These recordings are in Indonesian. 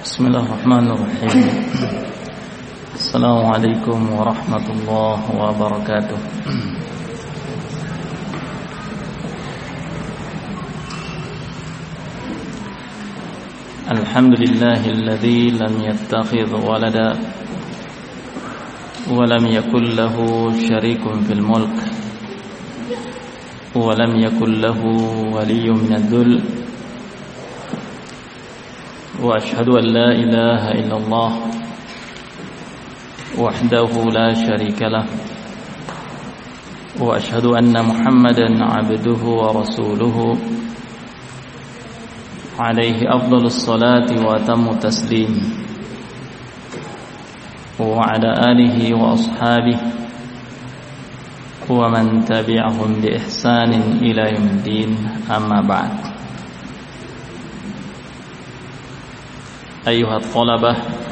Bismillahirrahmanirrahim. Assalamualaikum warahmatullahi wabarakatuh. Alhamdulillahilladzi lam yattakhidh walada wa lam yakul lahu syarikun fil mulk wa lam yakul lahu waliyyun minadh-dhul. وأشهد أن لا إله إلا الله وحده لا شريك له وأشهد أن محمدا عبده ورسوله عليه أفضل الصلاة وأتم التسليم وعلى آله وأصحابه ومن تبعهم بإحسان إلى يوم الدين أما بعد. أيها الطلبة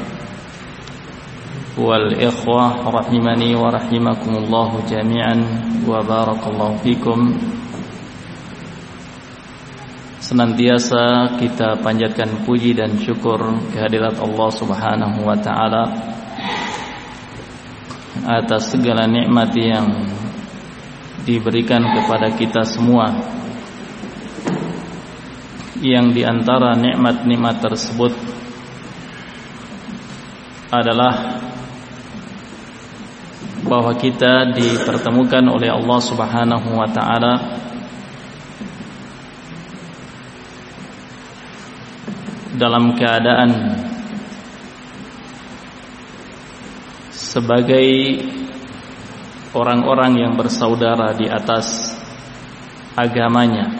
والإخوة رحمني ورحمكم الله جميعا وبارك الله فيكم. Senantiasa kita panjatkan puji dan syukur kehadirat Allah Subhanahu wa taala atas segala nikmat yang diberikan kepada kita semua, yang diantara nikmat-nikmat tersebut adalah bahwa kita dipertemukan oleh Allah Subhanahu wa taala dalam keadaan sebagai orang-orang yang bersaudara di atas agamanya,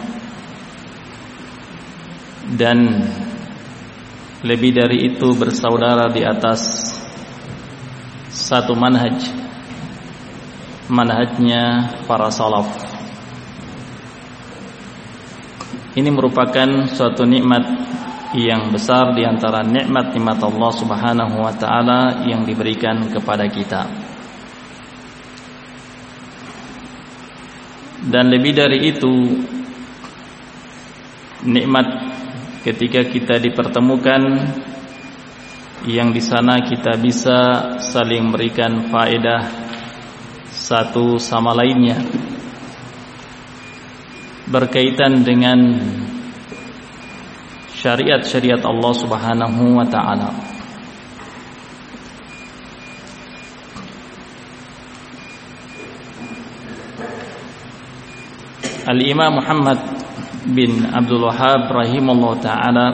dan lebih dari itu bersaudara di atas satu manhajnya para salaf. Ini merupakan suatu nikmat yang besar di antara nikmat-nikmat Allah Subhanahu wa taala yang diberikan kepada kita. Dan lebih dari itu, nikmat ketika kita dipertemukan, yang di sana kita bisa saling memberikan faedah satu sama lainnya berkaitan dengan syariat-syariat Allah Subhanahu wa taala. Al-Imam Muhammad bin Abdul Wahhab rahimahullah ta'ala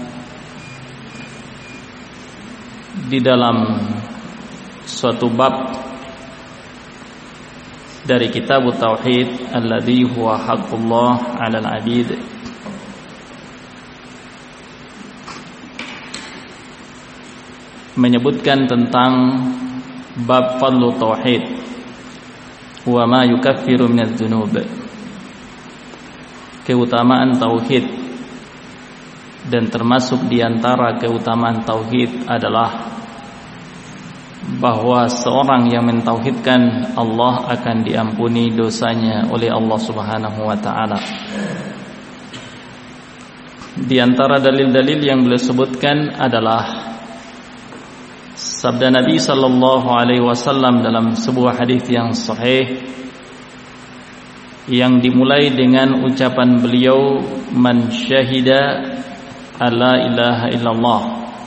di dalam suatu bab dari kitab Tauhid alladzi huwa haqqullah 'alal 'abid menyebutkan tentang bab fadlu tauhid wa ma yukaffiru minadz dzunub, keutamaan tauhid. Dan termasuk di antara keutamaan tauhid adalah bahwa seorang yang mentauhidkan Allah akan diampuni dosanya oleh Allah Subhanahu wa taala. Di antara dalil-dalil yang beliau sebutkan adalah sabda Nabi sallallahu alaihi wasallam dalam sebuah hadis yang sahih, yang dimulai dengan ucapan beliau, man syahida alla ilaha illallah.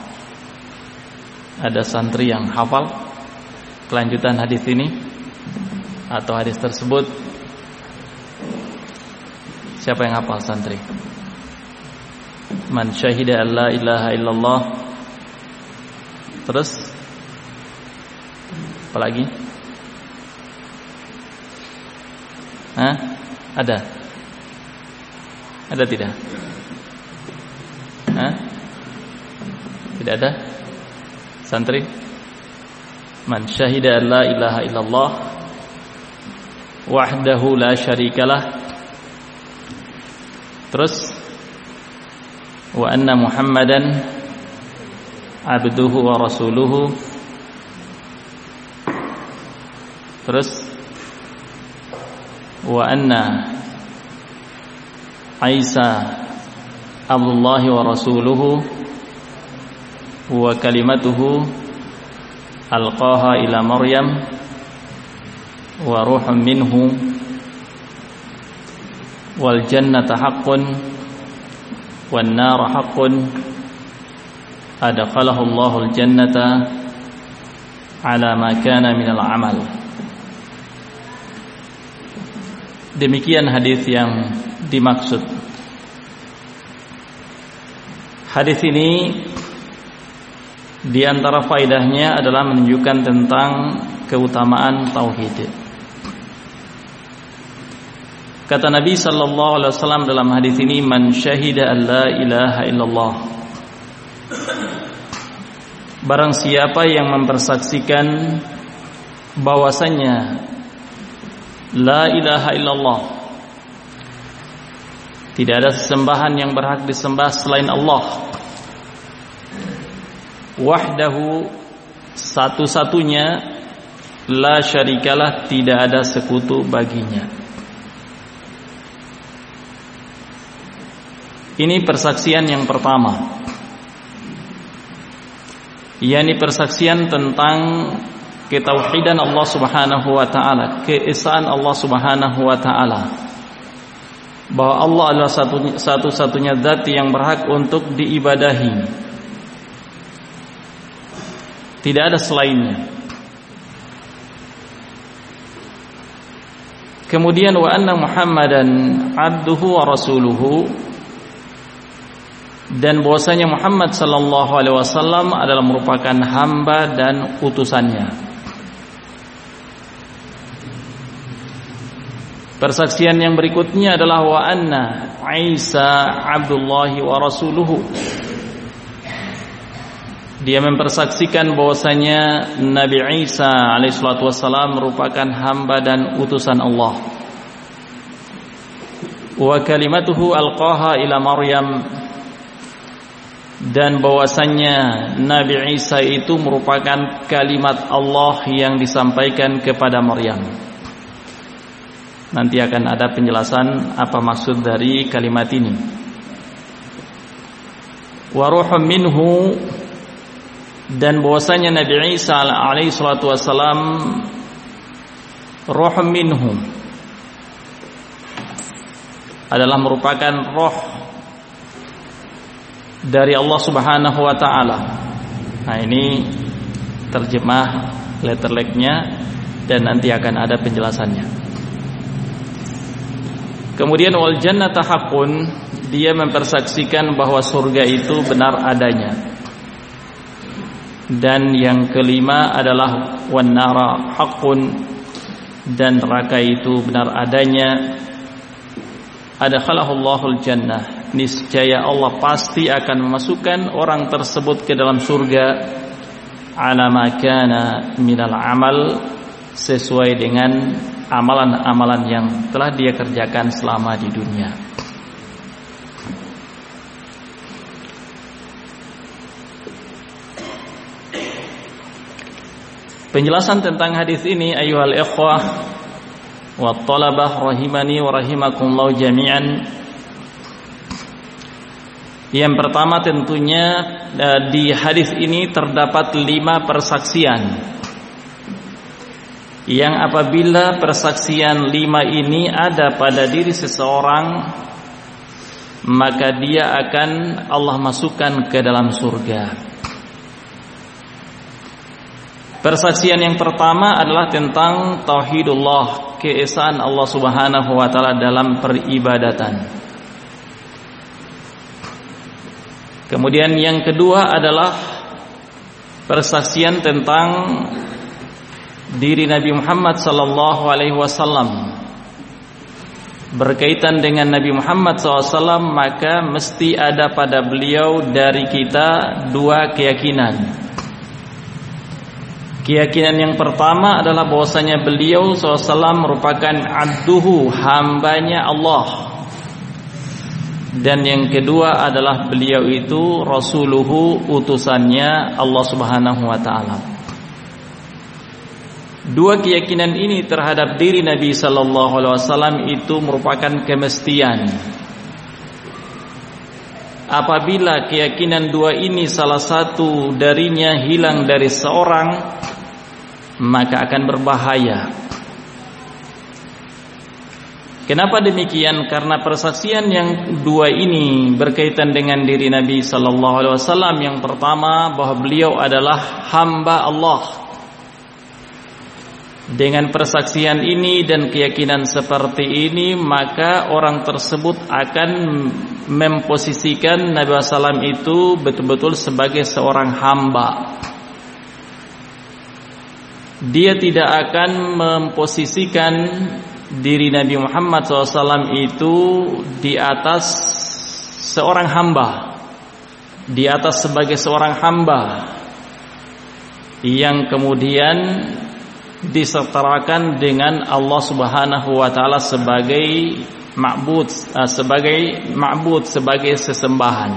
Ada santri yang hafal kelanjutan hadis ini atau hadis tersebut? Siapa yang hafal santri? Man syahida alla ilaha illallah. Terus apa lagi? Ada? Ada tidak? Tidak ada? Santri? Man syahida la ilaha illallah wahdahu la syarikalah. Terus wa anna Muhammadan abduhu wa rasuluhu. Terus wa anna Isa Abdullah wa rasuluhu. wa kalimatuhu alqaha ila Maryam wa ruhun minhu wal jannata haqqun wan nar haqqun adkhalahu Allahul jannata ala ma kana minal amal. Demikian hadis yang dimaksud. Hadis ini di antara faedahnya adalah menunjukkan tentang keutamaan tauhid. Kata Nabi sallallahu alaihi wasallam dalam hadis ini, man syahida an la ilaha illallah. Barang siapa yang mempersaksikan bahwasanya la ilaha illallah, tidak ada sesembahan yang berhak disembah selain Allah, wahdahu, satu-satunya, la syarikalah, tidak ada sekutu baginya. Ini persaksian yang pertama, yakni persaksian tentang ketauhidan Allah Subhanahu wa taala, keesaan Allah Subhanahu wa taala, bahwa Allah adalah satu-satunya zat yang berhak untuk diibadahi, tidak ada selainnya. Kemudian wa anna Muhammadan abduhu wa rasuluhu, dan bahwasanya Muhammad sallallahu alaihi wasallam adalah merupakan hamba dan utusannya. Persaksian yang berikutnya adalah wa anna Isa abdullahi wa rasuluhu. Dia mempersaksikan bahwasanya Nabi Isa alaihi salatu wasallam merupakan hamba dan utusan Allah. Wa kalimatuhu alqaha ila Maryam, dan bahwasanya Nabi Isa itu merupakan kalimat Allah yang disampaikan kepada Maryam. Nanti akan ada penjelasan apa maksud dari kalimat ini. Wa ruhun minhu, dan bahwasanya Nabi Isa alaihi salatu wasalam ruhun minhu, adalah merupakan roh dari Allah Subhanahu wa taala. Nah, ini terjemah letterleknya dan nanti akan ada penjelasannya. Kemudian wal jannata haqqun, dia mempersaksikan bahwa surga itu benar adanya. Dan yang kelima adalah wan nara haqqun, dan neraka itu benar adanya. Adkhalahu Allahul jannah, niscaya Allah pasti akan memasukkan orang tersebut ke dalam surga, ala ma kana minal amal, sesuai dengan amalan-amalan yang telah dia kerjakan selama di dunia. Penjelasan tentang hadis ini, ayyuhal ikhwah wa talabah rahimani wa rahimakumullah jami'an. Yang pertama tentunya di hadis ini terdapat 5 persaksian, yang apabila persaksian 5 ini ada pada diri seseorang, maka dia akan Allah masukkan ke dalam surga. Persaksian yang pertama adalah tentang tauhidullah, keesaan Allah Subhanahu wa taala dalam peribadatan. Kemudian yang kedua adalah persaksian tentang diri Nabi Muhammad sallallahu alaihi wasallam. Berkaitan dengan Nabi Muhammad SAW, maka mesti ada pada beliau dari kita 2 keyakinan. Keyakinan yang pertama adalah bahwasanya beliau SAW merupakan abduhu, hambanya Allah. Dan yang kedua adalah beliau itu rasuluhu, utusannya Allah Subhanahu wa taala. 2 keyakinan ini terhadap diri Nabi sallallahu alaihi wasallam itu merupakan kemestian. apabila keyakinan dua ini salah satu darinya hilang dari seorang, maka akan berbahaya. Kenapa demikian? Karena persaksian yang dua ini berkaitan dengan diri Nabi sallallahu alaihi wasallam. Yang pertama, bahwa beliau adalah hamba Allah. Dengan persaksian ini dan keyakinan seperti ini, maka orang tersebut akan memposisikan Nabi SAW itu betul-betul sebagai seorang hamba. Dia tidak akan memposisikan diri Nabi Muhammad SAW itu di atas seorang hamba, di atas sebagai seorang hamba yang kemudian disetarakan dengan Allah Subhanahu wa taala sebagai ma'bud, sebagai sesembahan.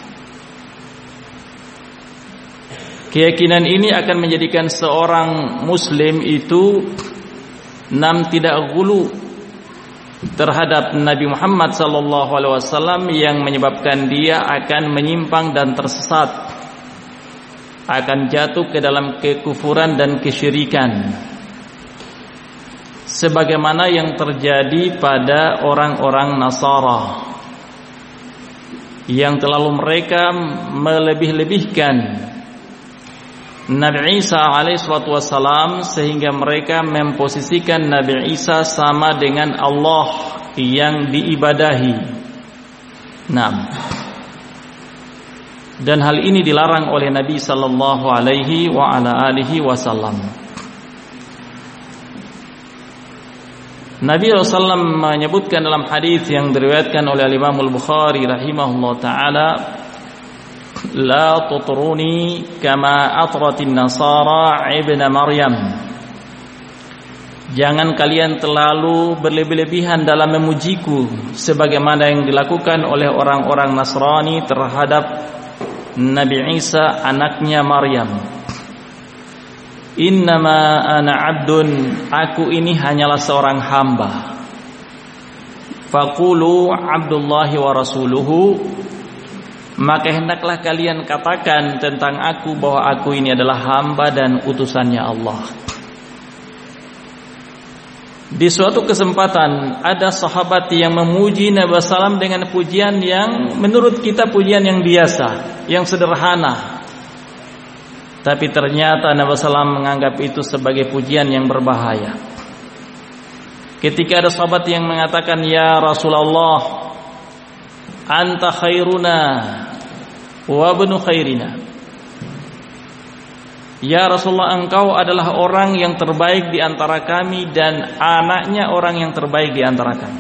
Keyakinan ini akan menjadikan seorang muslim itu tidak ghulu terhadap Nabi Muhammad sallallahu alaihi wasallam, yang menyebabkan dia akan menyimpang dan tersesat, akan jatuh ke dalam kekufuran dan kesyirikan, sebagaimana yang terjadi pada orang-orang Nasara yang terlalu mereka melebih-lebihkan Nabi Isa alaihissalatu wassalam, sehingga mereka memposisikan Nabi Isa sama dengan Allah yang diibadahi. Dan hal ini dilarang oleh Nabi sallallahu alaihi wa ala alihi wasallam. Nabi SAW menyebutkan dalam hadis yang diriwayatkan oleh Imam Al-Bukhari rahimahullah taala, la tutruni kama atratin nasara ibna Maryam. Jangan kalian terlalu berlebih-lebihan dalam memujiku sebagaimana yang dilakukan oleh orang-orang Nasrani terhadap Nabi Isa anaknya Maryam. Innama ana abdun, aku ini hanyalah seorang hamba. Faqulu abdullahi wa rasuluhu, maka hendaklah kalian katakan tentang aku bahwa aku ini adalah hamba dan utusannya Allah. Di suatu kesempatan ada sahabat yang memuji Nabi SAW dengan pujian yang menurut kita pujian yang biasa, yang sederhana. Tapi ternyata Nabi SAW menganggap itu sebagai pujian yang berbahaya. Ketika ada sahabat yang mengatakan, ya Rasulullah, anta khairuna wa ibnu khairina. Ya Rasulullah, engkau adalah orang yang terbaik di antara kami dan anaknya orang yang terbaik di antara kami.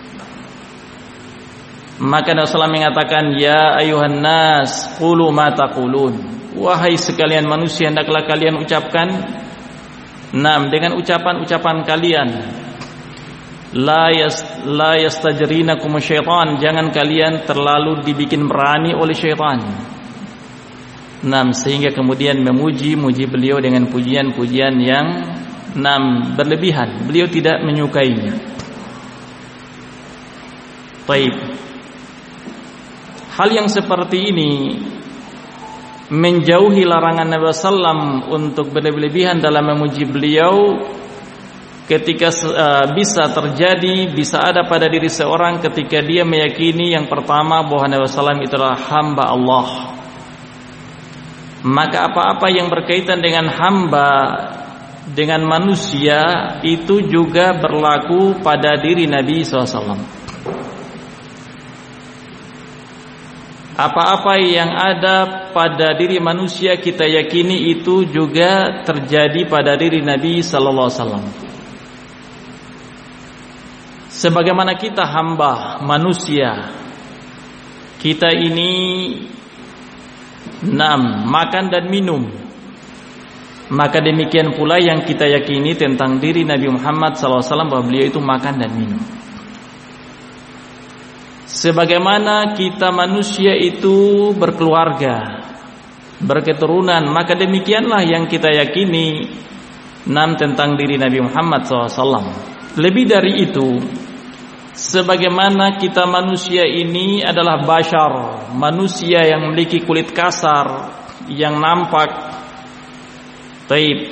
Maka Nabi SAW mengatakan, ya ayuhan nas, qulu ma taqulun. Wahai sekalian manusia, hendaklah kalian ucapkan dengan ucapan-ucapan kalian. La yastajrinakum syaitan, jangan kalian terlalu dibikin berani oleh syaitan. Sehingga kemudian memuji beliau dengan pujian-pujian yang berlebihan. Beliau tidak menyukainya. Baik. Hal yang seperti ini menjauhi larangan Nabi SAW untuk berlebihan dalam memuji beliau. Ketika bisa terjadi, bisa ada pada diri seorang ketika dia meyakini yang pertama bahwa Nabi SAW itu adalah hamba Allah. Maka apa-apa yang berkaitan dengan hamba, dengan manusia, itu juga berlaku pada diri Nabi SAW. Apa-apa yang ada pada diri manusia kita yakini itu juga terjadi pada diri Nabi sallallahu alaihi wasallam. Sebagaimana kita hamba manusia, kita ini makan dan minum, maka demikian pula yang kita yakini tentang diri Nabi Muhammad sallallahu alaihi wasallam, bahwa beliau itu makan dan minum. Sebagaimana kita manusia itu berkeluarga, berketurunan, maka demikianlah yang kita yakini tentang diri Nabi Muhammad SAW. Lebih dari itu, sebagaimana kita manusia ini adalah bashar, manusia yang memiliki kulit kasar yang nampak, taib,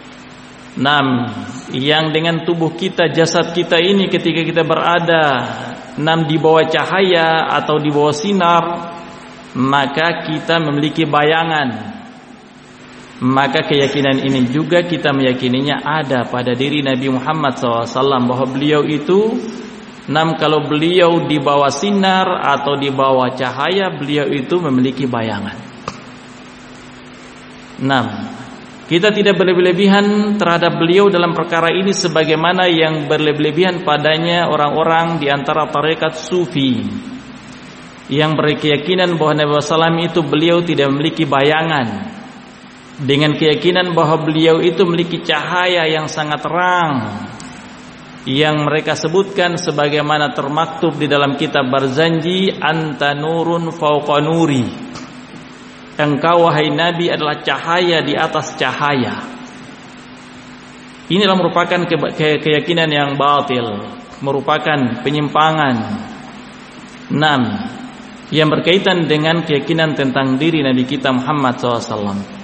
yang dengan tubuh kita, jasad kita ini ketika kita berada di bawah cahaya atau di bawah sinar, maka kita memiliki bayangan. Maka keyakinan ini juga kita meyakininya ada pada diri Nabi Muhammad SAW, bahwa beliau itu kalau beliau di bawah sinar atau di bawah cahaya, beliau itu memiliki bayangan. Kita tidak berlebihan terhadap beliau dalam perkara ini sebagaimana yang berlebihan padanya orang-orang di antara tarekat sufi yang berkeyakinan bahwa Nabi SAW itu beliau tidak memiliki bayangan, dengan keyakinan bahwa beliau itu memiliki cahaya yang sangat terang, yang mereka sebutkan sebagaimana termaktub di dalam kitab Barzanji, anta nurun fauqa nuri, engkau wahai Nabi adalah cahaya di atas cahaya. Inilah merupakan keyakinan yang batil, merupakan penyimpangan yang berkaitan dengan keyakinan tentang diri Nabi kita Muhammad SAW.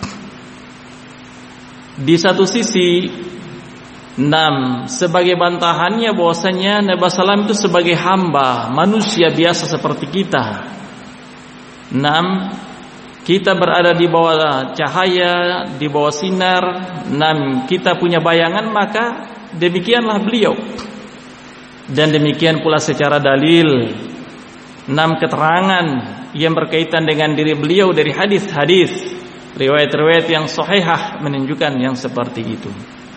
Di satu sisi sebagai bantahannya bahwasanya Nabi SAW itu sebagai hamba, manusia biasa seperti kita. Kita berada di bawah cahaya, di bawah sinar, kita punya bayangan, maka demikianlah beliau. Dan demikian pula secara dalil, keterangan yang berkaitan dengan diri beliau dari hadis-hadis, riwayat-riwayat yang sahihah menunjukkan yang seperti itu.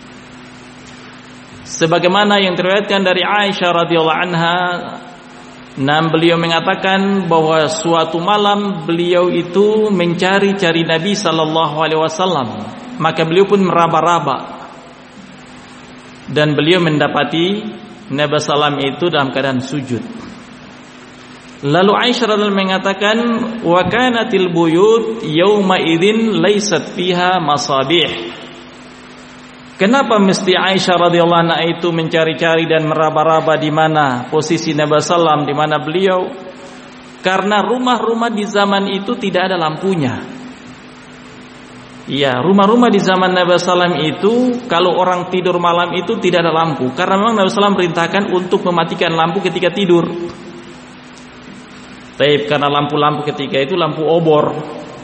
Sebagaimana yang diriwayatkan dari Aisyah radhiyallahu anha, beliau mengatakan bahwa suatu malam beliau itu mencari-cari Nabi sallallahu alaihi wasallam, maka beliau pun meraba-raba dan beliau mendapati Nabi sallam itu dalam keadaan sujud. Lalu Aisyah radhiyallahu mengatakan, wa kanatil buyut yauma idzin laysat fiha masabih. Kenapa mesti Aisyah radhiyallahu anha itu mencari-cari dan meraba-raba di mana posisi Nabi sallam, di mana beliau? Karena rumah-rumah di zaman itu tidak ada lampunya. Ya, rumah-rumah di zaman Nabi sallam itu kalau orang tidur malam itu tidak ada lampu, karena memang Nabi sallam perintahkan untuk mematikan lampu ketika tidur. Karena lampu-lampu ketika itu lampu obor.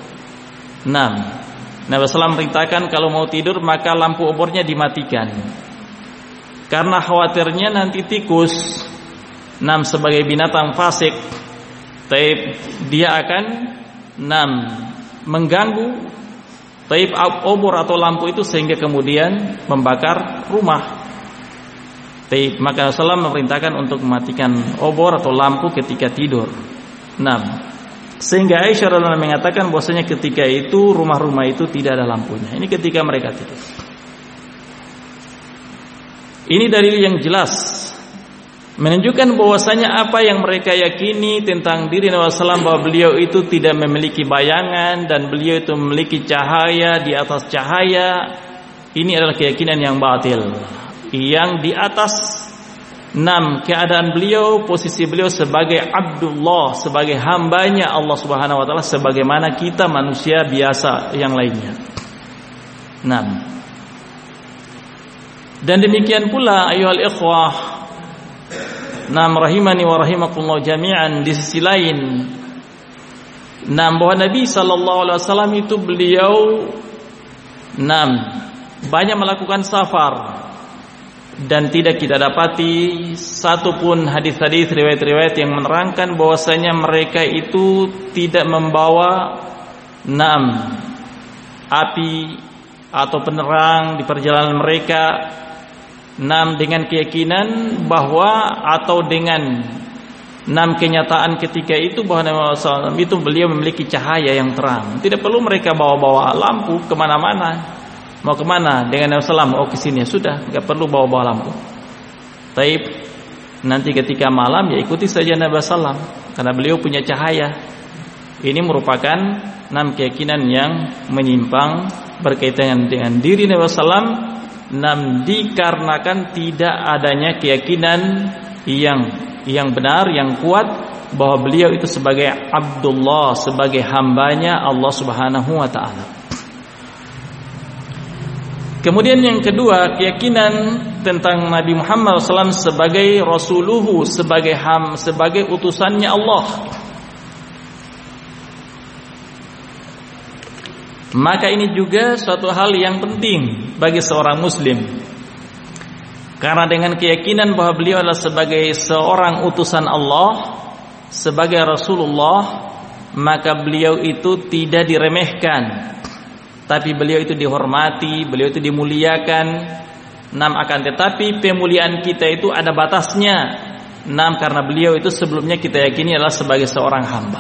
Nabi SAW perintahkan kalau mau tidur maka lampu obornya dimatikan, karena khawatirnya nanti tikus sebagai binatang fasik, dia akan mengganggu obor atau lampu itu sehingga kemudian membakar rumah. Maka Rasulullah memerintahkan untuk mematikan obor atau lampu ketika tidur. Sehingga Aisyah radhiyallahu mengatakan bahwasanya ketika itu rumah-rumah itu tidak ada lampunya. Ini ketika mereka tidur. Ini dalil yang jelas menunjukkan bahwasanya apa yang mereka yakini tentang diri Nabi sallallahu bahwa beliau itu tidak memiliki bayangan dan beliau itu memiliki cahaya di atas cahaya, ini adalah keyakinan yang batil. Yang di atas keadaan beliau, posisi beliau sebagai Abdullah, sebagai hambanya Allah Subhanahu wa taala, sebagaimana kita manusia biasa yang lainnya. Dan demikian pula ayyuhal ikhwah, rahimani wa rahimakumullah jami'an, di sisi lain bahwa Nabi sallallahu alaihi wasallam itu beliau banyak melakukan safar, dan tidak kita dapati satupun hadis-hadis riwayat-riwayat yang menerangkan bahwasanya mereka itu tidak membawa api atau penerang di perjalanan mereka, dengan keyakinan bahwa atau dengan kenyataan ketika itu bahwa Nabi SAW itu beliau memiliki cahaya yang terang. Tidak perlu mereka bawa-bawa lampu kemana-mana. Mau kemana dengan Nabi SAW? Oh ke sini, sudah, nggak perlu bawa-bawa lampu. Nanti ketika malam ya ikuti saja Nabi SAW, karena beliau punya cahaya. Ini merupakan keyakinan yang menyimpang berkaitan dengan diri Nabi SAW, dikarenakan tidak adanya keyakinan yang benar, yang kuat, bahwa beliau itu sebagai Abdullah, sebagai hambanya Allah Subhanahu wa ta'ala. Kemudian yang kedua, keyakinan tentang Nabi Muhammad SAW sebagai Rasuluhu, sebagai utusannya Allah. Maka ini juga suatu hal yang penting bagi seorang muslim. Karena dengan keyakinan bahwa beliau adalah sebagai seorang utusan Allah, sebagai Rasulullah, maka beliau itu tidak diremehkan, tapi beliau itu dihormati, beliau itu dimuliakan. Akan tetapi pemuliaan kita itu ada batasnya. Karena beliau itu sebelumnya kita yakini adalah sebagai seorang hamba.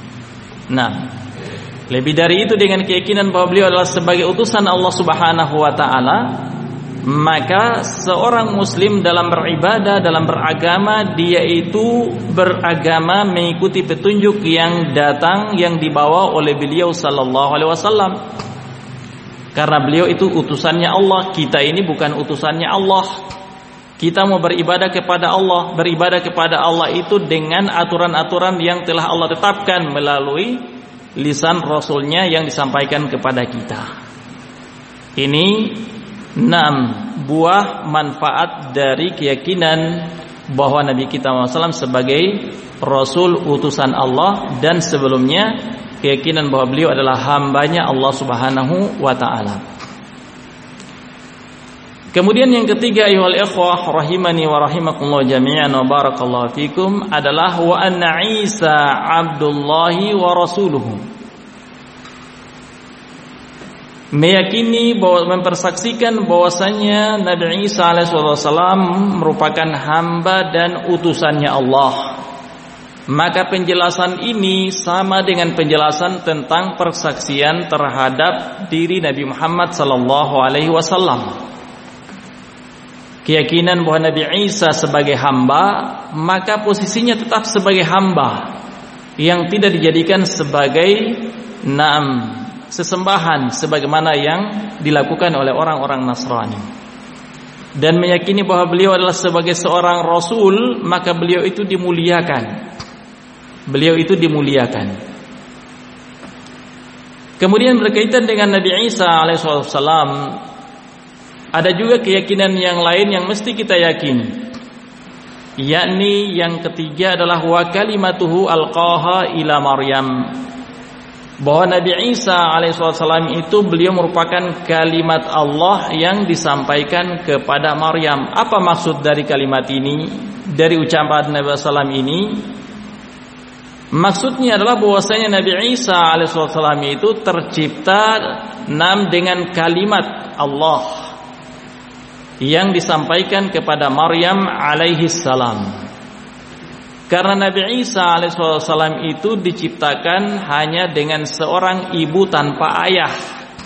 Lebih dari itu, dengan keyakinan bahwa beliau adalah sebagai utusan Allah Subhanahu wa ta'ala, maka seorang muslim dalam beribadah, dalam beragama, dia itu beragama mengikuti petunjuk yang datang, yang dibawa oleh beliau sallallahu alaihi wasallam. Karena beliau itu utusannya Allah, kita ini bukan utusannya Allah. Kita mau beribadah kepada Allah, beribadah kepada Allah itu dengan aturan-aturan yang telah Allah tetapkan melalui lisan Rasulnya yang disampaikan kepada kita. Ini 6 buah manfaat dari keyakinan bahwa Nabi kita SAW sebagai Rasul utusan Allah, dan sebelumnya keyakinan bahwa beliau adalah hambanya Allah Subhanahu wa ta'ala. Kemudian yang ketiga, ayyuhal ikhwah rahimani wa rahimakumullah jami'an wa barakallahu fikum, adalah wa anna Isa abdullahi wa rasuluhu. Meyakini bahwa, mempersaksikan bahwasanya Nabi Isa alaihissalam merupakan hamba dan utusannya Allah. Maka penjelasan ini sama dengan penjelasan tentang persaksian terhadap diri Nabi Muhammad sallallahu alaihi wasallam. Keyakinan bahwa Nabi Isa sebagai hamba, maka posisinya tetap sebagai hamba yang tidak dijadikan sebagai sesembahan sebagaimana yang dilakukan oleh orang-orang Nasrani. Dan meyakini bahwa beliau adalah sebagai seorang Rasul, maka beliau itu dimuliakan. Beliau itu dimuliakan. Kemudian berkaitan dengan Nabi Isa alaihissalam, ada juga keyakinan yang lain yang mesti kita yakini, yakni yang ketiga adalah wa kalimatuhu alqaha ila Maryam, bahwa Nabi Isa alaihissalam itu beliau merupakan kalimat Allah yang disampaikan kepada Maryam. Apa maksud dari kalimat ini, dari ucapan Nabi SAW ini? Maksudnya adalah bahwasanya Nabi Isa alaihissalam itu tercipta dengan kalimat Allah yang disampaikan kepada Maryam alaihissalam. Karena Nabi Isa alaihissalam itu diciptakan hanya dengan seorang ibu tanpa ayah.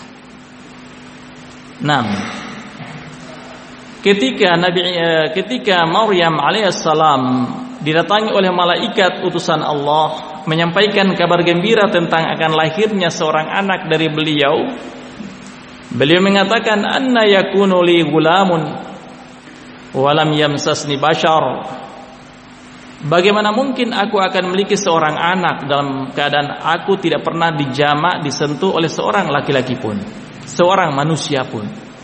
Ketika Maryam alaihissalam didatangi oleh malaikat utusan Allah menyampaikan kabar gembira tentang akan lahirnya seorang anak dari beliau, beliau mengatakan, anna yakunu li gulamun walam yamsasni bashar. Bagaimana mungkin aku akan memiliki seorang anak dalam keadaan aku tidak pernah dijamak, disentuh oleh seorang laki-laki pun, seorang manusia pun.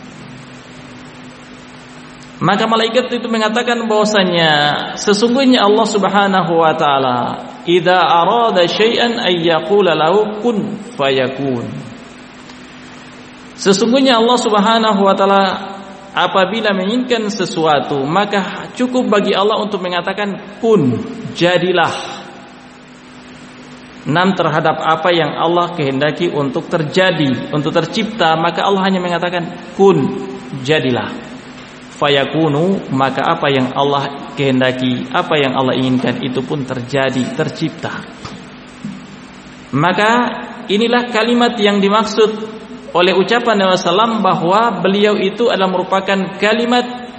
Maka malaikat itu mengatakan bahwasanya sesungguhnya Allah Subhanahu wa taala idza arada syai'an ay yaqula lahu kun fayakun. Sesungguhnya Allah Subhanahu wa taala apabila menginginkan sesuatu, maka cukup bagi Allah untuk mengatakan kun, jadilah. Terhadap apa yang Allah kehendaki untuk terjadi, untuk tercipta, maka Allah hanya mengatakan kun, jadilah. Fayakunu, maka apa yang Allah kehendaki, apa yang Allah inginkan itu pun terjadi, tercipta. Maka inilah kalimat yang dimaksud oleh ucapan Nabi SAW bahwa beliau itu adalah merupakan kalimat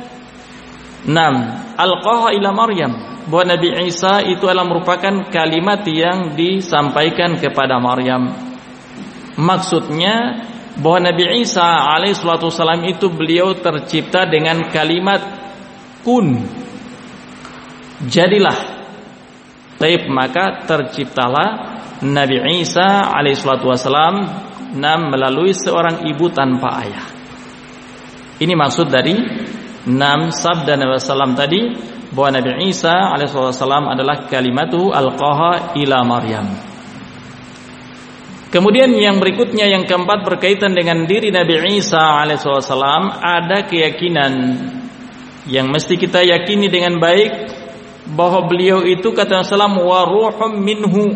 alqaha ila Maryam, bahwa Nabi Isa itu adalah merupakan kalimat yang disampaikan kepada Maryam. Maksudnya bahwa Nabi Isa alaihissalam itu beliau tercipta dengan kalimat kun. jadilah. Taib, maka terciptalah Nabi Isa alaihissalatu wassalam melalui seorang ibu tanpa ayah. Ini maksud dari sabda Nabi sallam tadi, bahwa Nabi Isa alaihissalatu wassalam adalah kalimatu alqaha ila Maryam. Kemudian yang berikutnya, yang keempat, berkaitan dengan diri Nabi Isa alaihissalatu wassalam, ada keyakinan yang mesti kita yakini dengan baik, bahwa beliau itu, kata Rasulullah, wa ruhum minhu,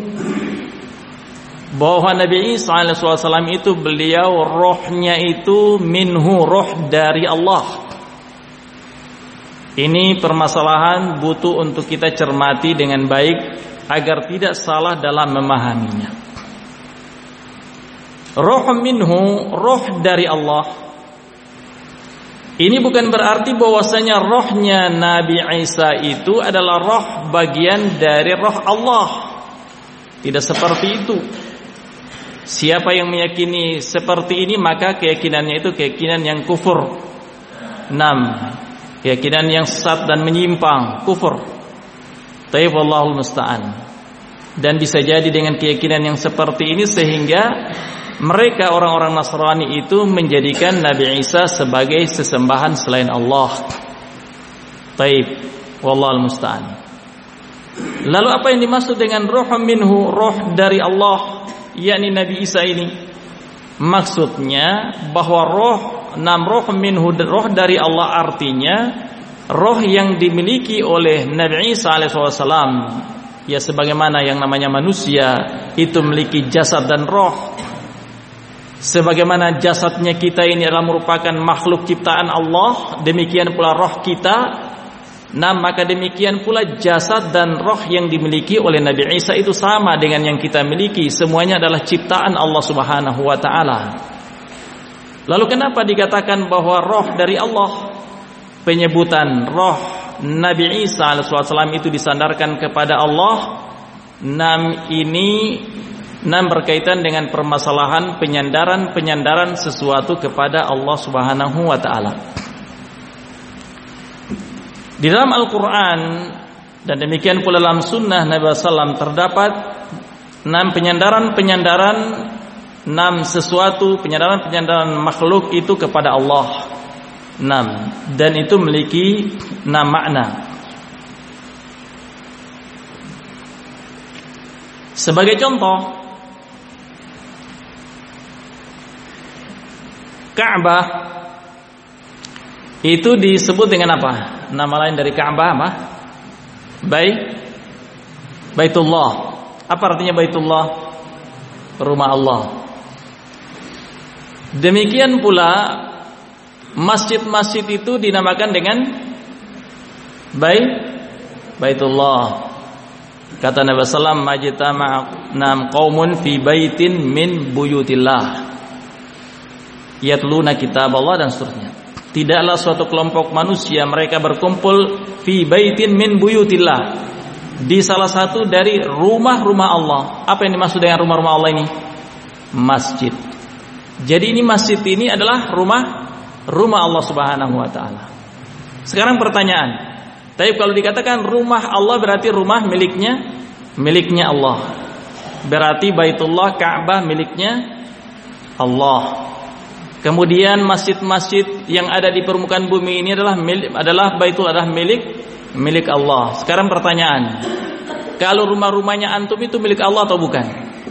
bahwa Nabi Isa alaihissalam itu beliau rohnya itu minhu, roh dari Allah. Ini permasalahan butuh untuk kita cermati dengan baik agar tidak salah dalam memahaminya. Roh minhu, roh dari Allah. Ini bukan berarti bahwasanya rohnya Nabi Isa itu adalah roh bagian dari roh Allah. Tidak seperti itu. Siapa yang meyakini seperti ini, maka keyakinannya itu keyakinan yang kufur. 6. Keyakinan yang sesat dan menyimpang, kufur. Taib Allahul musta'an. Dan bisa jadi dengan keyakinan yang seperti ini sehingga mereka orang-orang Nasrani itu menjadikan Nabi Isa sebagai sesembahan selain Allah. Taib, wallahul musta'an. Lalu apa yang dimaksud dengan roh minhu, roh dari Allah, yakni Nabi Isa ini? Maksudnya bahwa roh minhu, roh dari Allah, artinya roh yang dimiliki oleh Nabi Isa alaihissalam. Ya, sebagaimana yang namanya manusia itu memiliki jasad dan roh, sebagaimana jasadnya kita ini adalah merupakan makhluk ciptaan Allah, demikian pula roh kita. Maka demikian pula jasad dan roh yang dimiliki oleh Nabi Isa itu sama dengan yang kita miliki. Semuanya adalah ciptaan Allah Subhanahu wa ta'ala. Lalu kenapa dikatakan bahwa roh dari Allah? Penyebutan roh Nabi Isa alaihissalam itu disandarkan kepada Allah. Ini berkaitan dengan permasalahan penyandaran sesuatu kepada Allah Subhanahu wa ta'ala. Di dalam Al-Quran dan demikian pula dalam sunnah Nabi SAW terdapat 6 penyandaran sesuatu, penyandaran makhluk itu kepada Allah. 6, dan itu memiliki 6 makna. Sebagai contoh, Ka'bah itu disebut dengan apa? Nama lain dari Ka'bah apa? Baitullah. Apa artinya Baitullah? Rumah Allah. Demikian pula masjid-masjid itu dinamakan dengan Baitullah. Kata Nabi sallallahu alaihi wasallam, majtama'a qaumun fi baitin min buyutillah yatluna kitab Allah, dan seterusnya. Tidaklah suatu kelompok manusia mereka berkumpul fi baitin min buyutillah, di salah satu dari rumah-rumah Allah. Apa yang dimaksud dengan rumah-rumah Allah ini? Masjid. Jadi ini masjid ini adalah rumah Allah Subhanahu wa taala. Sekarang pertanyaan, tapi kalau dikatakan rumah Allah berarti rumah miliknya Allah. Berarti Baitullah, Ka'bah miliknya Allah. Kemudian masjid-masjid yang ada di permukaan bumi ini adalah Baitul, adalah milik Allah. Sekarang pertanyaan, kalau rumah-rumahnya antum itu milik Allah atau bukan?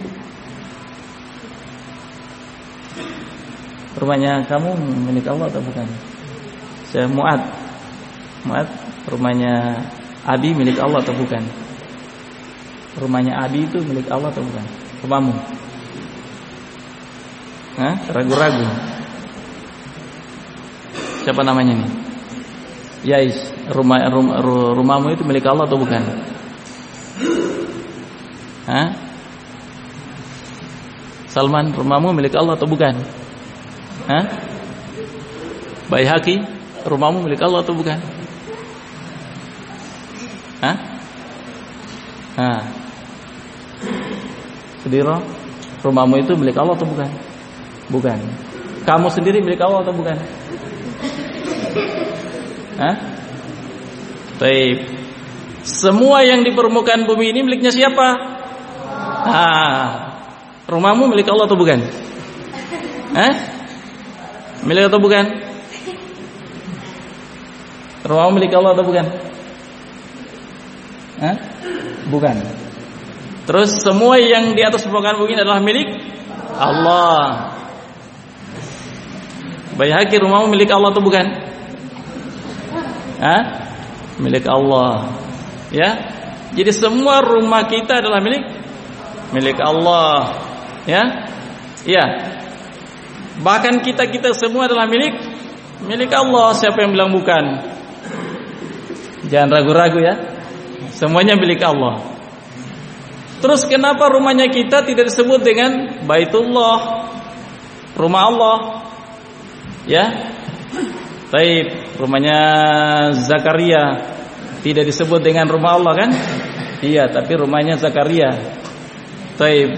Rumahnya kamu milik Allah atau bukan? Saya Mu'ad, rumahnya Abi milik Allah atau bukan? Rumahnya Abi itu milik Allah atau bukan? Rumahmu? Ragu-ragu. Siapa namanya nih? Yais, rumahmu itu milik Allah atau bukan? Salman, rumahmu milik Allah atau bukan? Baihaqi, rumahmu milik Allah atau bukan? Sediro, rumahmu itu milik Allah atau bukan? Bukan. Kamu sendiri milik Allah atau bukan? Baik. Semua yang di permukaan bumi ini miliknya siapa? Rumahmu milik Allah atau bukan? Milik atau bukan? Rumahmu milik Allah atau bukan? Bukan. Terus semua yang di atas permukaan bumi adalah milik Allah. Baihaqi, rumahmu milik Allah atau bukan? Milik Allah. Ya. Jadi semua rumah kita adalah milik Allah. Ya. Iya. Bahkan kita semua adalah milik Allah. Siapa yang bilang bukan? Jangan ragu-ragu ya. Semuanya milik Allah. Terus kenapa rumahnya kita tidak disebut dengan Baitullah, rumah Allah? Ya. Baik, rumahnya Zakaria tidak disebut dengan rumah Allah kan? Iya, tapi rumahnya Zakaria. Baik.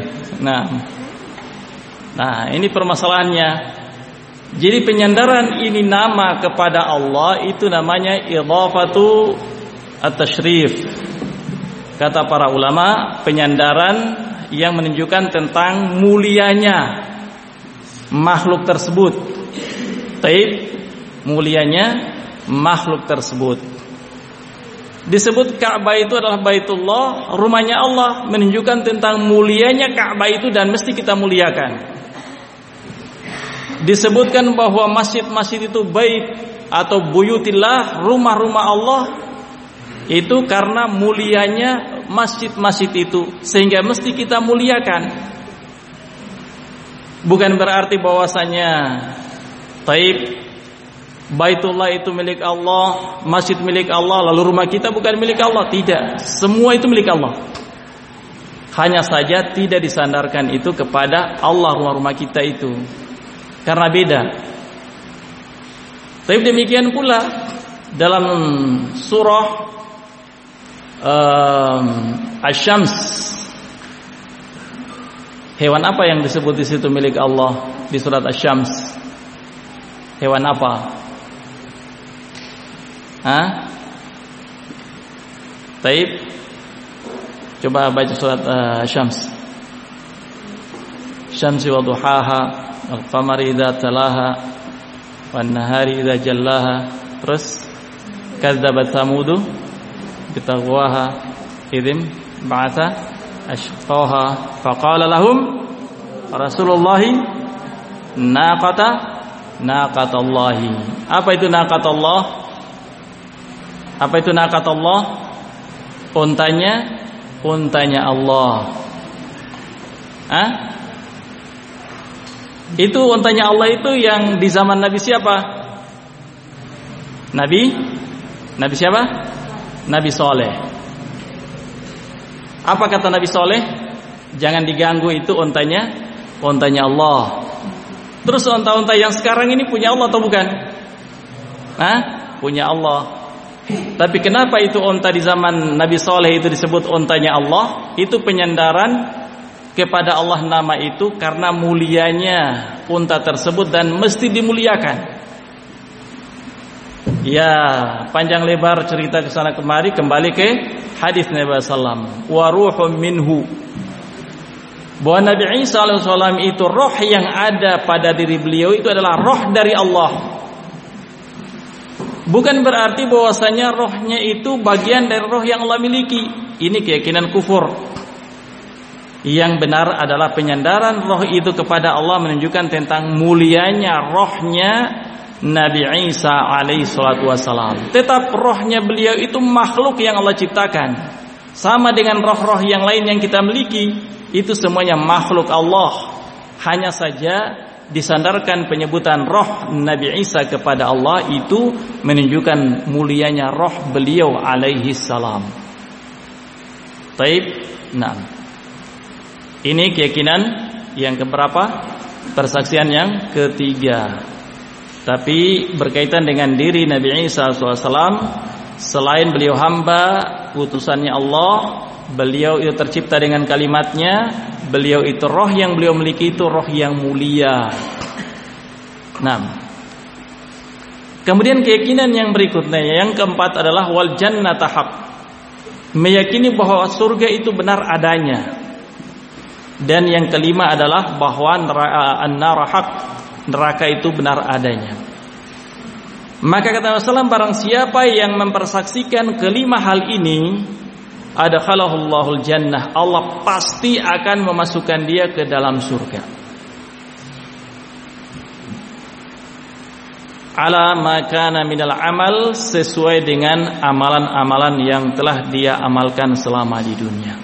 Nah, ini permasalahannya. Jadi penyandaran ini nama kepada Allah itu namanya idhafatu at-tashrif. Kata para ulama, penyandaran yang menunjukkan tentang mulianya makhluk tersebut. Taib, mulianya makhluk tersebut. Disebut Ka'bah itu adalah Baitullah, rumahnya Allah, menunjukkan tentang mulianya Ka'bah itu dan mesti kita muliakan. Disebutkan bahwa masjid-masjid itu bait atau buyutillah, rumah-rumah Allah, itu karena mulianya masjid-masjid itu, sehingga mesti kita muliakan. Bukan berarti bahwasanya taib Baitullah itu milik Allah, masjid milik Allah, lalu rumah kita bukan milik Allah. Tidak, semua itu milik Allah. Hanya saja tidak disandarkan itu kepada Allah rumah-rumah kita itu, karena beda. Tapi demikian pula dalam surah Asy-Syams, hewan apa yang disebut di situ milik Allah di surat Asy-Syams? Hewan apa? Taib, coba baca surat Asy-Syams. Syamsi wa duhaha, al-qamari idza talaha, wan nahari idza jallaha. Terus kadzabat samudu bitagwaha idzim ba'atha ashqaha faqala lahum Rasulullahi naqatallahi. Apa itu naqatallah? Apa itu naqatallah? Untanya Allah. Itu untanya Allah itu yang di zaman Nabi siapa? Nabi siapa? Nabi Soleh. Apa kata Nabi Soleh? Jangan diganggu, itu untanya Allah. Terus unta-unta yang sekarang ini punya Allah atau bukan? Punya Allah. Tapi kenapa itu unta di zaman Nabi Soleh itu disebut untanya Allah? Itu penyandaran kepada Allah nama itu karena mulianya unta tersebut dan mesti dimuliakan. Ya, panjang lebar cerita ke sana kemari, kembali ke hadis Nabi sallallahu wa ruhun minhu. Bahwa Nabi Isa alaihissalam itu roh yang ada pada diri beliau itu adalah roh dari Allah. Bukan berarti bahwasanya rohnya itu bagian dari roh yang Allah miliki. Ini keyakinan kufur. Yang benar adalah penyandaran roh itu kepada Allah menunjukkan tentang mulianya rohnya Nabi Isa alaihi salatu wassalam. Tetap rohnya beliau itu makhluk yang Allah ciptakan. Sama dengan roh-roh yang lain yang kita miliki, itu semuanya makhluk Allah. Hanya saja disandarkan penyebutan roh Nabi Isa kepada Allah itu menunjukkan mulianya roh beliau alaihi salam. Taib. Nah, ini keyakinan yang keberapa? Persaksian yang ketiga. Tapi berkaitan dengan diri Nabi Isa SAW, selain beliau hamba utusannya Allah, beliau itu tercipta dengan kalimatnya, beliau itu roh yang beliau miliki itu roh yang mulia. Nah, kemudian keyakinan yang berikutnya, yang keempat adalah wal jannata haq. meyakini bahwa surga itu benar adanya. Dan yang kelima adalah bahwa an-nar haq, neraka itu benar adanya. Maka kata Rasulullah, barang siapa yang mempersaksikan kelima hal ini, adkhalahul jannah, Allah pasti akan memasukkan dia ke dalam surga. Ala ma kana minal amal, sesuai dengan amalan-amalan yang telah dia amalkan selama di dunia.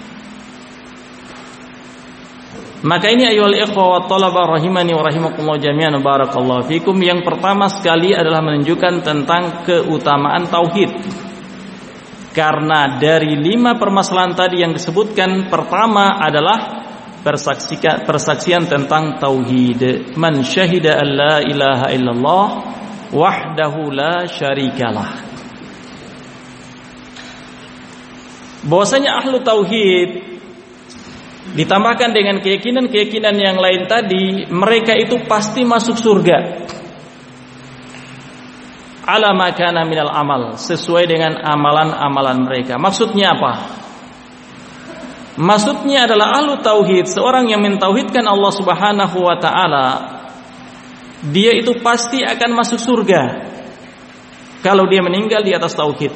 Maka ini ayyuhal ikhwa wa talaba rahimani wa rahimakumullah jami'an, barakallahu fikum. Yang pertama sekali adalah menunjukkan tentang keutamaan tauhid. Karena dari 5 permasalahan tadi yang disebutkan, pertama adalah persaksian tentang tauhid. Man syahida an la ilaha illallah wahdahu la syarikalah. Bahwasanya ahlu tauhid ditambahkan dengan keyakinan-keyakinan yang lain tadi, mereka itu pasti masuk surga. Ala ma kana minal amal, sesuai dengan amalan-amalan mereka. Maksudnya apa? Maksudnya adalah ahlu tauhid, seorang yang mentauhidkan Allah Subhanahu wa taala, dia itu pasti akan masuk surga kalau dia meninggal di atas tauhid.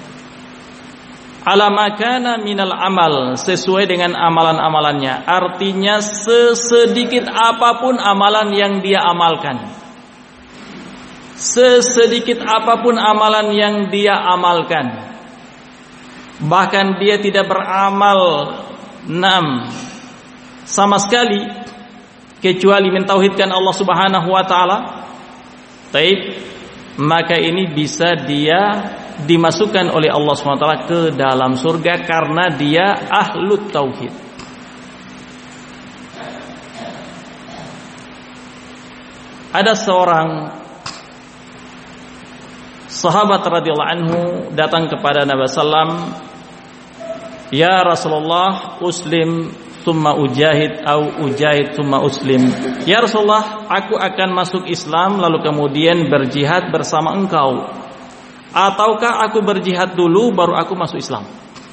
Ala ma kana minal amal, sesuai dengan amalan-amalannya. Artinya sesedikit apapun amalan yang dia amalkan, sesedikit apapun amalan yang dia amalkan, bahkan dia tidak beramal sama sekali kecuali mentauhidkan Allah Subhanahu wa taala, maka ini bisa dia dimasukkan oleh Allah SWT ke dalam surga karena dia ahlut tauhid. Ada seorang sahabat radhiyallahu anhu datang kepada Nabi sallam, "Ya Rasulullah, uslim thumma ujahid au ujahid thumma uslim." Ya Rasulullah, aku akan masuk Islam lalu kemudian berjihad bersama engkau, ataukah aku berjihad dulu baru aku masuk Islam?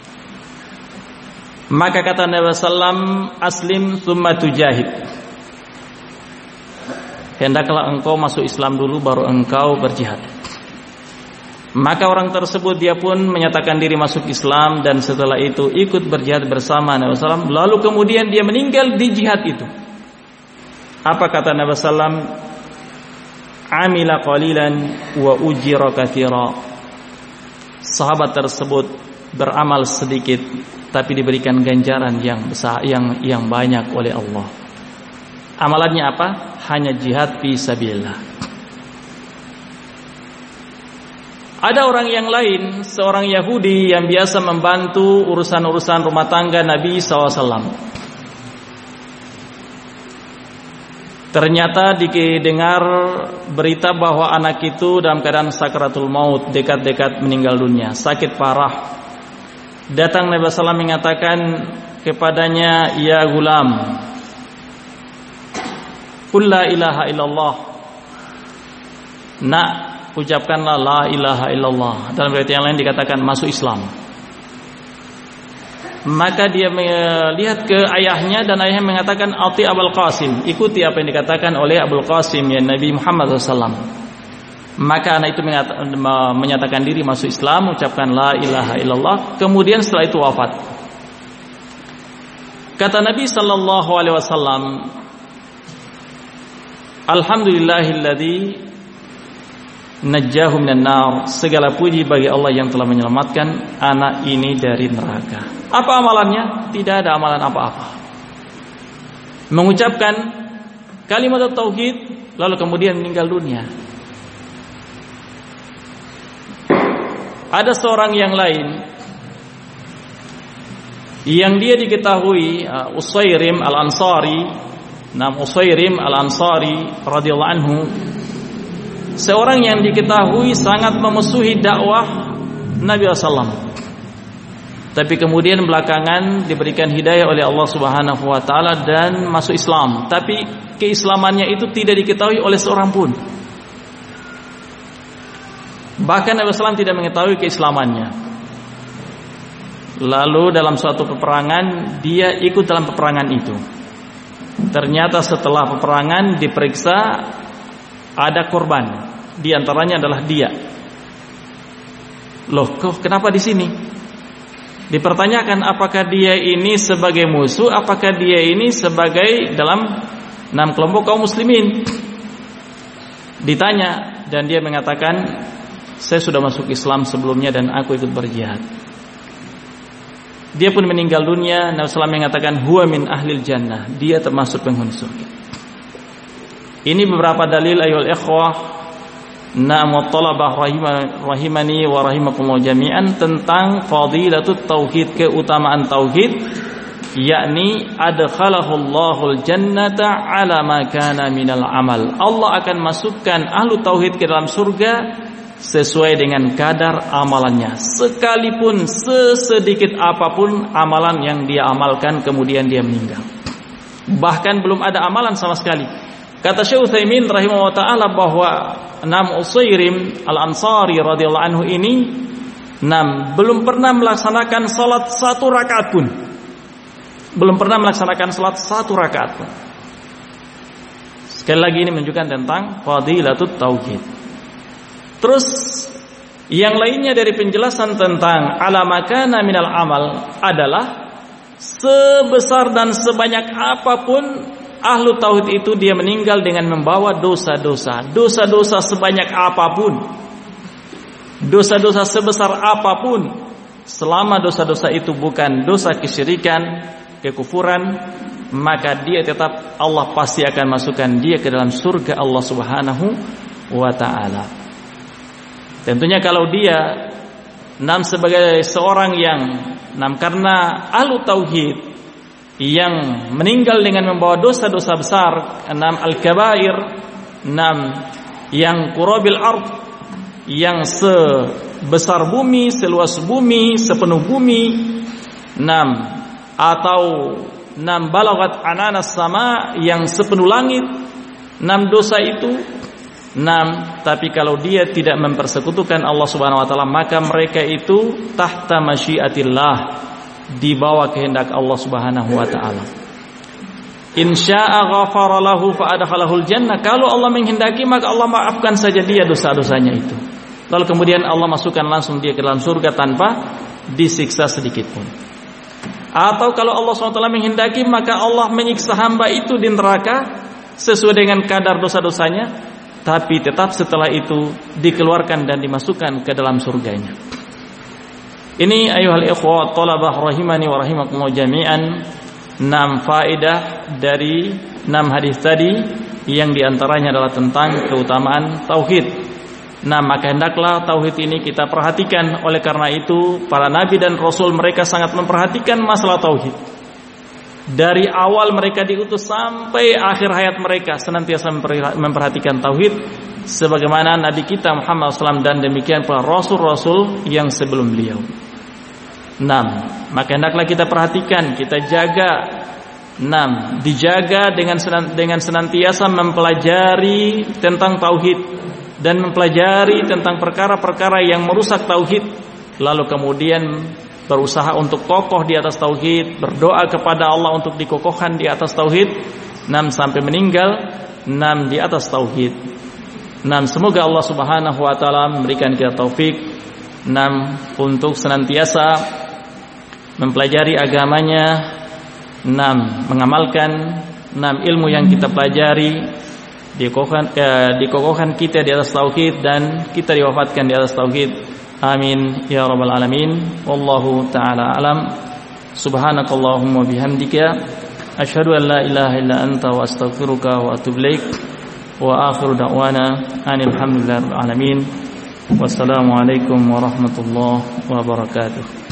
Maka kata Nabi sallam, aslim thumma tujahid. Hendaklah engkau masuk Islam dulu baru engkau berjihad. Maka orang tersebut dia pun menyatakan diri masuk Islam, dan setelah itu ikut berjihad bersama Nabi sallam. Lalu kemudian dia meninggal di jihad itu. Apa kata Nabi sallam? Amila qalilan wa ujira katsira. Sahabat tersebut beramal sedikit tapi diberikan ganjaran yang besar, yang banyak oleh Allah. Amalannya apa? Hanya jihad fi sabilillah. Ada orang yang lain, seorang Yahudi yang biasa membantu urusan-urusan rumah tangga Nabi SAW. Ternyata didengar berita bahwa anak itu dalam keadaan sakaratul maut, dekat-dekat meninggal dunia, sakit parah. Datang Nabi SAW mengatakan kepadanya, "Ya gulam, qul la ilaha illallah." Nak, ucapkanlah la ilaha illallah. Dalam riwayat yang lain dikatakan masuk Islam. Maka dia melihat ke ayahnya, dan ayahnya mengatakan, "Ati Abul Qasim," ikuti apa yang dikatakan oleh Abul Qasim, ya Nabi Muhammad SAW. Maka anak itu menyatakan diri masuk Islam, ucapkan la ilaha illallah. Kemudian setelah itu wafat. Kata Nabi sallallahu alaihi wasallam, "Alhamdulillahilladzi najjahu minan nar." Segala puji bagi Allah yang telah menyelamatkan anak ini dari neraka. Apa amalannya? Tidak ada amalan apa-apa. Mengucapkan kalimat tauhid lalu kemudian meninggal dunia. Ada seorang yang lain yang dia diketahui, Usairim Al-Ansari, Usairim Al-Ansari radhiyallahu anhu, seorang yang diketahui sangat memusuhi dakwah Nabi SAW. Tapi kemudian belakangan diberikan hidayah oleh Allah Subhanahu wa taala dan masuk Islam. Tapi keislamannya itu tidak diketahui oleh seorang pun. Bahkan Nabi SAW tidak mengetahui keislamannya. Lalu dalam suatu peperangan dia ikut dalam peperangan itu. Ternyata setelah peperangan diperiksa ada korban, di antaranya adalah dia. Loh, kok kenapa di sini? Dipertanyakan apakah dia ini sebagai musuh, apakah dia ini sebagai dalam 6 kelompok kaum muslimin. Ditanya dan dia mengatakan, saya sudah masuk Islam sebelumnya dan aku ikut berjihad. Dia pun meninggal dunia. Nabi SAW mengatakan huwa min ahlil jannah, dia termasuk penghuni surga. Ini beberapa dalil ayyuhal ikhwah na'am talabah rahimani wa rahimakumullah jami'an tentang fadilatut tauhid, keutamaan tauhid, yakni adkhalahullahu jannata ala ma kana minal amal. Allah akan masukkan ahlu tauhid ke dalam surga sesuai dengan kadar amalannya, sekalipun sesedikit apapun amalan yang dia amalkan kemudian dia meninggal. Bahkan belum ada amalan sama sekali. Kata Syekh Utsaimin rahimahullah taala bahwa Usairim Al-Ansari radhiyallahu anhu ini belum pernah melaksanakan salat 1 rakaat pun. Belum pernah melaksanakan salat 1 rakaat pun. Sekali lagi ini menunjukkan tentang fadilatut tauhid. Terus yang lainnya dari penjelasan tentang alamakana minal amal adalah sebesar dan sebanyak apapun ahlu tauhid itu dia meninggal dengan membawa dosa-dosa. Dosa-dosa sebanyak apapun, dosa-dosa sebesar apapun, selama dosa-dosa itu bukan dosa kesyirikan, kekufuran, maka dia tetap Allah pasti akan masukkan dia ke dalam surga Allah Subhanahu wa ta'ala. Tentunya kalau dia sebagai seorang yang karena ahlu tauhid yang meninggal dengan membawa dosa-dosa besar, al-kabair, yang qurabil ard, yang sebesar bumi, seluas bumi, sepenuh bumi, atau balagat ananas sama, yang sepenuh langit, dosa itu. Tapi kalau dia tidak mempersekutukan Allah Subhanahu wa taala, maka mereka itu tahta masyiatillah, di bawah kehendak Allah Subhanahu wa taala. Insya'a ghafara lahu fa adkhalahul jannah. Kalau Allah menghendaki maka Allah maafkan saja dia dosa-dosanya itu. Lalu kemudian Allah masukkan langsung dia ke dalam surga tanpa disiksa sedikit pun. Atau kalau Allah SWT menghendaki maka Allah menyiksa hamba itu di neraka sesuai dengan kadar dosa-dosanya, tapi tetap setelah itu dikeluarkan dan dimasukkan ke dalam surganya. Ini ayuhal ikhwah talabah rahimani wa rahimakumullah jami'an, 6 faedah dari 6 hadis tadi, yang diantaranya adalah tentang keutamaan tauhid. Maka hendaklah tauhid ini kita perhatikan. Oleh karena itu para nabi dan rasul mereka sangat memperhatikan masalah tauhid. Dari awal mereka diutus sampai akhir hayat mereka senantiasa memperhatikan tauhid, sebagaimana Nabi kita Muhammad SAW dan demikian pula rasul-rasul yang sebelum beliau. Maka hendaklah kita perhatikan, kita jaga. Dijaga dengan senantiasa mempelajari tentang tauhid dan mempelajari tentang perkara-perkara yang merusak tauhid, lalu kemudian berusaha untuk kokoh di atas tauhid, berdoa kepada Allah untuk dikokohkan di atas tauhid, sampai meninggal di atas tauhid. Semoga Allah Subhanahu wa taala memberikan kita taufik untuk senantiasa mempelajari agamanya, mengamalkan ilmu yang kita pelajari, dikokohkan kita di atas tauhid dan kita diwafatkan di atas tauhid. Amin ya rabbal alamin. Wallahu ta'ala alam. Subhanakallahumma bihamdika asyhadu an la ilaha illa anta wa astaghfiruka wa atubu ilaik. Wa akhiru da'wana anil hamdulillahi rabbil alamin. Wassalamu alaikum warahmatullahi wabarakatuh.